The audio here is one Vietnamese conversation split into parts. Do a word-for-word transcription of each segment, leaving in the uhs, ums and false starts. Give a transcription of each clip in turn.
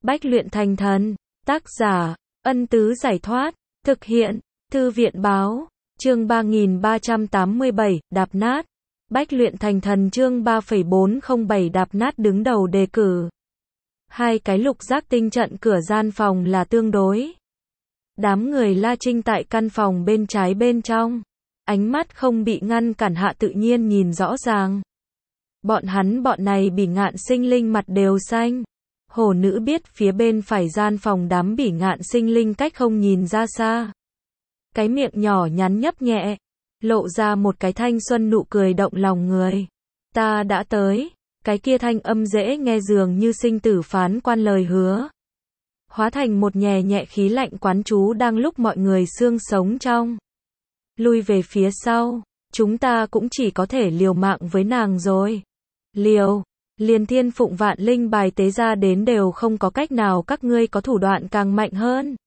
Bách luyện thành thần. Tác giả, Ân Tứ Giải Thoát. Thực hiện, Thư viện Báo. Chương ba nghìn ba trăm tám mươi bảy, đạp nát. Bách luyện thành thần chương ba phẩy bốn không bảy đạp nát đứng đầu đề cử. Hai cái lục giác tinh trận cửa gian phòng là tương đối. Đám người La Trinh tại căn phòng bên trái bên trong. Ánh mắt không bị ngăn cản hạ tự nhiên nhìn rõ ràng. Bọn hắn bọn này bỉ ngạn sinh linh mặt đều xanh. Hồ nữ biết phía bên phải gian phòng đám bỉ ngạn sinh linh cách không nhìn ra xa. Cái miệng nhỏ nhắn nhấp nhẹ. Lộ ra một cái thanh xuân nụ cười động lòng người. Ta đã tới. Cái kia thanh âm dễ nghe dường như sinh tử phán quan lời hứa. Hóa thành một nhẹ nhẹ khí lạnh quán trú đang lúc mọi người xương sống trong. Lui về phía sau. Chúng ta cũng chỉ có thể liều mạng với nàng rồi. Liều. Liền thiên phụng vạn linh bài tế ra đến đều không có cách nào các ngươi có thủ đoạn càng mạnh hơn.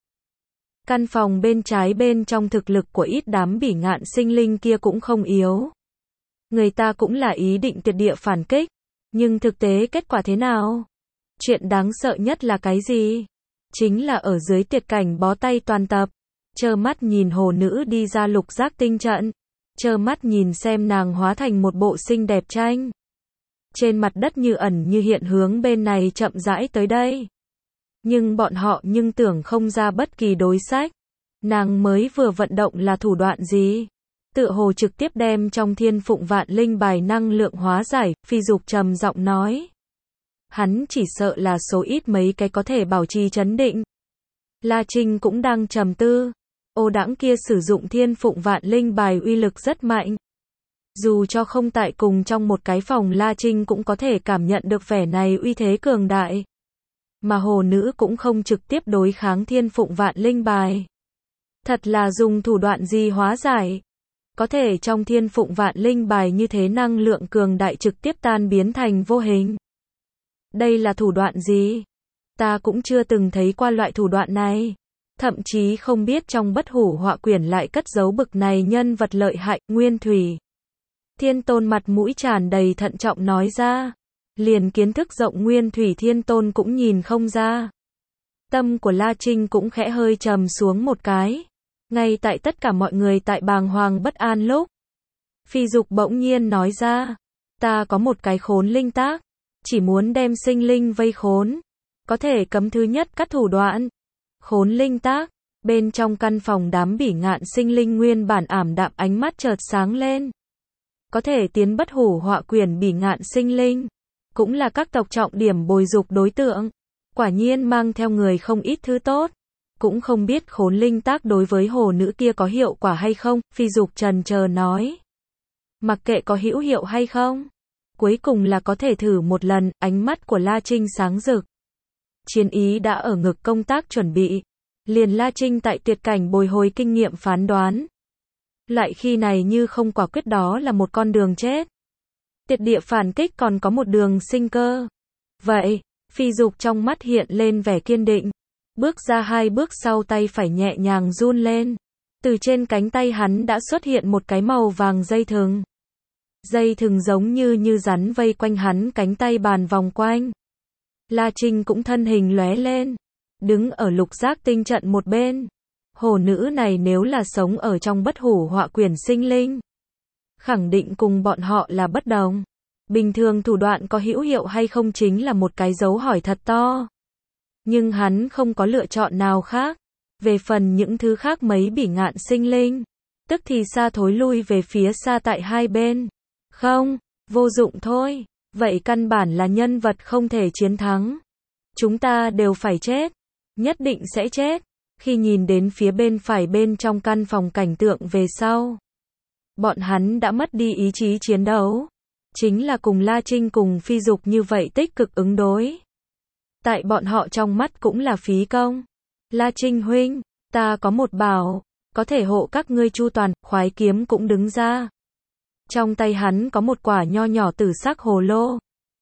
Căn phòng bên trái bên trong thực lực của ít đám bỉ ngạn sinh linh kia cũng không yếu. Người ta cũng là ý định tuyệt địa phản kích. Nhưng thực tế kết quả thế nào? Chuyện đáng sợ nhất là cái gì? Chính là ở dưới tuyệt cảnh bó tay toàn tập. Trơ mắt nhìn hồ nữ đi ra lục giác tinh trận. Trơ mắt nhìn xem nàng hóa thành một bộ xinh đẹp tranh. Trên mặt đất như ẩn như hiện hướng bên này chậm rãi tới đây. Nhưng bọn họ nhưng tưởng không ra bất kỳ đối sách. Nàng mới vừa vận động là thủ đoạn gì? Tựa hồ trực tiếp đem trong thiên phụng vạn linh bài năng lượng hóa giải, Phi Dục trầm giọng nói. Hắn chỉ sợ là số ít mấy cái có thể bảo trì trấn định. La Trinh cũng đang trầm tư. Ô đãng kia sử dụng thiên phụng vạn linh bài uy lực rất mạnh. Dù cho không tại cùng trong một cái phòng La Trinh cũng có thể cảm nhận được vẻ này uy thế cường đại. Mà hồ nữ cũng không trực tiếp đối kháng thiên phụng vạn linh bài. Thật là dùng thủ đoạn gì hóa giải. Có thể trong thiên phụng vạn linh bài như thế năng lượng cường đại trực tiếp tan biến thành vô hình. Đây là thủ đoạn gì? Ta cũng chưa từng thấy qua loại thủ đoạn này. Thậm chí không biết trong bất hủ họa quyển lại cất giấu bực này nhân vật lợi hại, Nguyên Thủy. Thiên Tôn mặt mũi tràn đầy thận trọng nói ra. Liền kiến thức rộng Nguyên Thủy Thiên Tôn cũng nhìn không ra. Tâm của La Trinh cũng khẽ hơi trầm xuống một cái. Ngay tại tất cả mọi người tại bàng hoàng bất an lúc. Phi Dục bỗng nhiên nói ra. Ta có một cái khốn linh tác. Chỉ muốn đem sinh linh vây khốn. Có thể cấm thứ nhất các thủ đoạn. Khốn linh tác. Bên trong căn phòng đám bỉ ngạn sinh linh nguyên bản ảm đạm ánh mắt chợt sáng lên. Có thể tiến bất hủ họa quyển bỉ ngạn sinh linh. Cũng là các tộc trọng điểm bồi dục đối tượng. Quả nhiên mang theo người không ít thứ tốt. Cũng không biết khốn linh tác đối với hồ nữ kia có hiệu quả hay không, Phi Dục trần chờ nói. Mặc kệ có hữu hiệu hay không. Cuối cùng là có thể thử một lần, ánh mắt của La Trinh sáng rực. Chiến ý đã ở ngực công tác chuẩn bị. Liền La Trinh tại tuyệt cảnh bồi hồi kinh nghiệm phán đoán. Lại khi này như không quả quyết đó là một con đường chết. Tuyệt địa phản kích còn có một đường sinh cơ. Vậy, Phi Dục trong mắt hiện lên vẻ kiên định. Bước ra hai bước sau tay phải nhẹ nhàng run lên. Từ trên cánh tay hắn đã xuất hiện một cái màu vàng dây thừng. Dây thừng giống như như rắn vây quanh hắn cánh tay bàn vòng quanh. La Trinh cũng thân hình lóe lên. Đứng ở lục giác tinh trận một bên. Hồ nữ này nếu là sống ở trong bất hủ họa quyển sinh linh. Khẳng định cùng bọn họ là bất đồng. Bình thường thủ đoạn có hữu hiệu hay không chính là một cái dấu hỏi thật to. Nhưng hắn không có lựa chọn nào khác. Về phần những thứ khác mấy bỉ ngạn sinh linh. Tức thì xa thối lui về phía xa tại hai bên. Không, vô dụng thôi. Vậy căn bản là nhân vật không thể chiến thắng. Chúng ta đều phải chết. Nhất định sẽ chết. Khi nhìn đến phía bên phải bên trong căn phòng cảnh tượng về sau. Bọn hắn đã mất đi ý chí chiến đấu. Chính là cùng La Trinh cùng Phi Dục như vậy tích cực ứng đối. Tại bọn họ trong mắt cũng là phí công. La Trinh huynh, ta có một bảo, có thể hộ các ngươi chu toàn, khoái kiếm cũng đứng ra. Trong tay hắn có một quả nho nhỏ tử sắc hồ lô.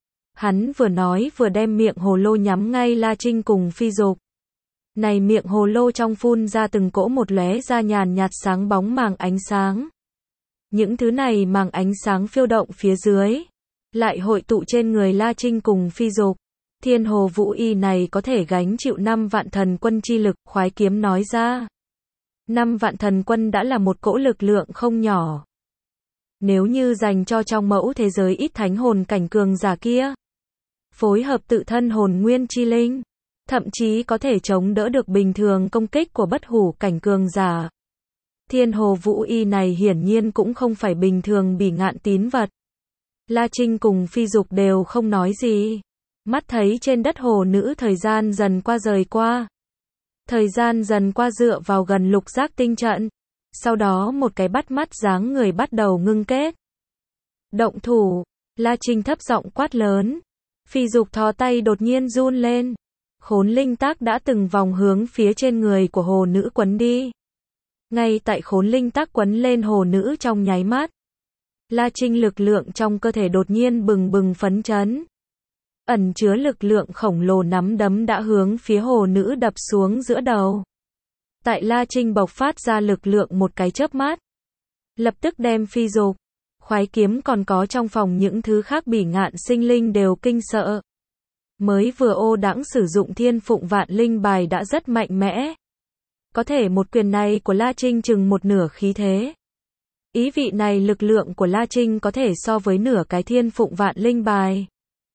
Hắn vừa nói vừa đem miệng hồ lô nhắm ngay La Trinh cùng Phi Dục. Này miệng hồ lô trong phun ra từng cỗ một lóe ra nhàn nhạt sáng bóng màng ánh sáng. Những thứ này màng ánh sáng phiêu động phía dưới. Lại hội tụ trên người La Trinh cùng Phi Dục. Thiên hồ vũ y này có thể gánh chịu năm vạn thần quân chi lực, khoái kiếm nói ra. Năm vạn thần quân đã là một cỗ lực lượng không nhỏ. Nếu như dành cho trong mẫu thế giới ít thánh hồn cảnh cường giả kia, phối hợp tự thân hồn nguyên chi linh, thậm chí có thể chống đỡ được bình thường công kích của bất hủ cảnh cường giả. Thiên hồ vũ y này hiển nhiên cũng không phải bình thường bỉ ngạn tín vật. La Trinh cùng Phi Dục đều không nói gì. Mắt thấy trên đất hồ nữ thời gian dần qua rời qua. Thời gian dần qua dựa vào gần lục giác tinh trận. Sau đó một cái bắt mắt dáng người bắt đầu ngưng kết. Động thủ, La Trinh thấp giọng quát lớn. Phi Dục thò tay đột nhiên run lên. Khốn linh tác đã từng vòng hướng phía trên người của hồ nữ quấn đi. Ngay tại khốn linh tác quấn lên hồ nữ trong nháy mắt, La Trinh lực lượng trong cơ thể đột nhiên bừng bừng phấn chấn. Ẩn chứa lực lượng khổng lồ nắm đấm đã hướng phía hồ nữ đập xuống giữa đầu. Tại La Trinh bộc phát ra lực lượng một cái chớp mắt, lập tức đem Phi Dục, khoái kiếm còn có trong phòng những thứ khác bỉ ngạn sinh linh đều kinh sợ. Mới vừa ô đãng sử dụng thiên phụng vạn linh bài đã rất mạnh mẽ. Có thể một quyền này của La Trinh chừng một nửa khí thế. Ý vị này lực lượng của La Trinh có thể so với nửa cái thiên phụng vạn linh bài.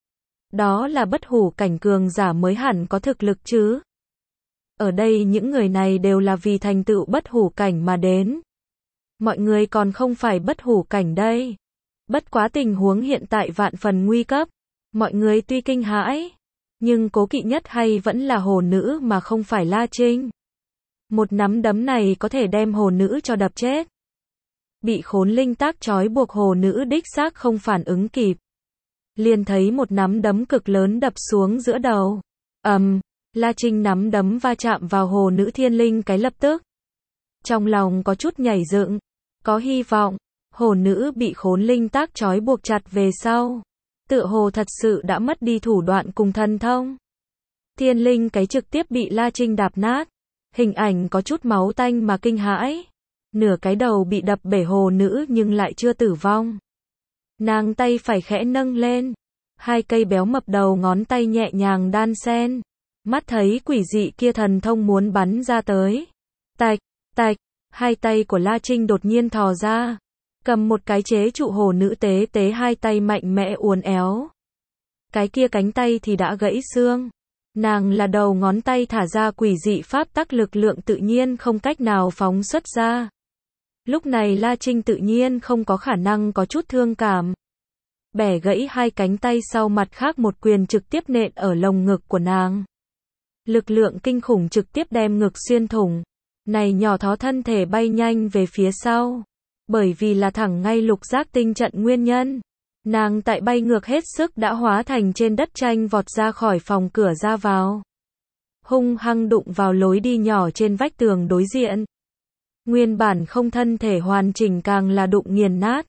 Đó là bất hủ cảnh cường giả mới hẳn có thực lực chứ. Ở đây những người này đều là vì thành tựu bất hủ cảnh mà đến. Mọi người còn không phải bất hủ cảnh đây. Bất quá tình huống hiện tại vạn phần nguy cấp. Mọi người tuy kinh hãi, nhưng cố kỵ nhất hay vẫn là hồ nữ mà không phải La Trinh. Một nắm đấm này có thể đem hồ nữ cho đập chết. Bị khốn linh tác trói buộc hồ nữ đích xác không phản ứng kịp. Liền thấy một nắm đấm cực lớn đập xuống giữa đầu. Ầm, um, La Trinh nắm đấm va chạm vào hồ nữ thiên linh cái lập tức. Trong lòng có chút nhảy dựng, có hy vọng, hồ nữ bị khốn linh tác trói buộc chặt về sau. Tựa hồ thật sự đã mất đi thủ đoạn cùng thần thông. Thiên linh cái trực tiếp bị La Trinh đạp nát. Hình ảnh có chút máu tanh mà kinh hãi. Nửa cái đầu bị đập bể hồ nữ nhưng lại chưa tử vong. Nàng tay phải khẽ nâng lên. Hai cây béo mập đầu ngón tay nhẹ nhàng đan xen. Mắt thấy quỷ dị kia thần thông muốn bắn ra tới. Tạch, tạch, hai tay của La Trinh đột nhiên thò ra. Cầm một cái chế trụ hồ nữ tế tế hai tay mạnh mẽ uốn éo. Cái kia cánh tay thì đã gãy xương. Nàng là đầu ngón tay thả ra quỷ dị pháp tắc lực lượng tự nhiên không cách nào phóng xuất ra. Lúc này La Trinh tự nhiên không có khả năng có chút thương cảm. Bẻ gãy hai cánh tay sau mặt khác một quyền trực tiếp nện ở lồng ngực của nàng. Lực lượng kinh khủng trực tiếp đem ngực xuyên thủng. Này nhỏ thó thân thể bay nhanh về phía sau. Bởi vì là thẳng ngay lục giác tinh trận nguyên nhân. Nàng tại bay ngược hết sức đã hóa thành trên đất tranh vọt ra khỏi phòng cửa ra vào. Hung hăng đụng vào lối đi nhỏ trên vách tường đối diện. Nguyên bản không thân thể hoàn chỉnh càng là đụng nghiền nát.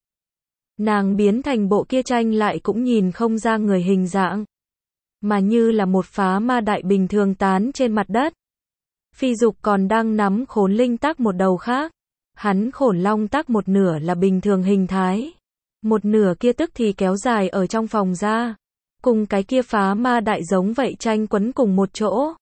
Nàng biến thành bộ kia tranh lại cũng nhìn không ra người hình dạng. Mà như là một phá ma đại bình thường tán trên mặt đất. Phi Dục còn đang nắm khốn linh tác một đầu khác. Hắn khổn long tác một nửa là bình thường hình thái. Một nửa kia tức thì kéo dài ở trong phòng ra. Cùng cái kia phá ma đại giống vậy tranh quấn cùng một chỗ.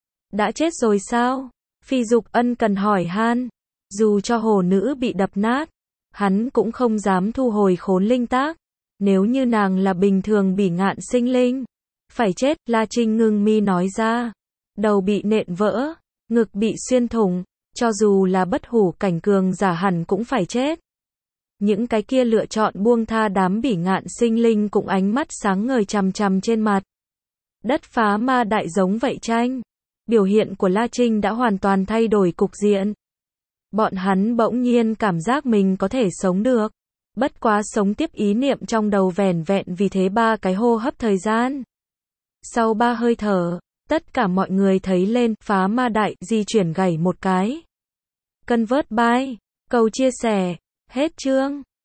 Đã chết rồi sao? Phi Dục ân cần hỏi han. Dù cho hồ nữ bị đập nát, hắn cũng không dám thu hồi khốn linh tác. Nếu như nàng là bình thường bỉ ngạn sinh linh, phải chết, La Trinh ngưng mi nói ra. Đầu bị nện vỡ, ngực bị xuyên thủng, cho dù là bất hủ cảnh cường giả hẳn cũng phải chết. Những cái kia lựa chọn buông tha đám bỉ ngạn sinh linh cũng ánh mắt sáng ngời chằm chằm trên mặt. Đất phá ma đại giống vậy tranh. Biểu hiện của La Trinh đã hoàn toàn thay đổi cục diện. Bọn hắn bỗng nhiên cảm giác mình có thể sống được. Bất quá sống tiếp ý niệm trong đầu vẻn vẹn vì thế ba cái hô hấp thời gian. Sau ba hơi thở, tất cả mọi người thấy lên phá ma đại di chuyển gảy một cái. Convert by, cầu chia sẻ, hết chương.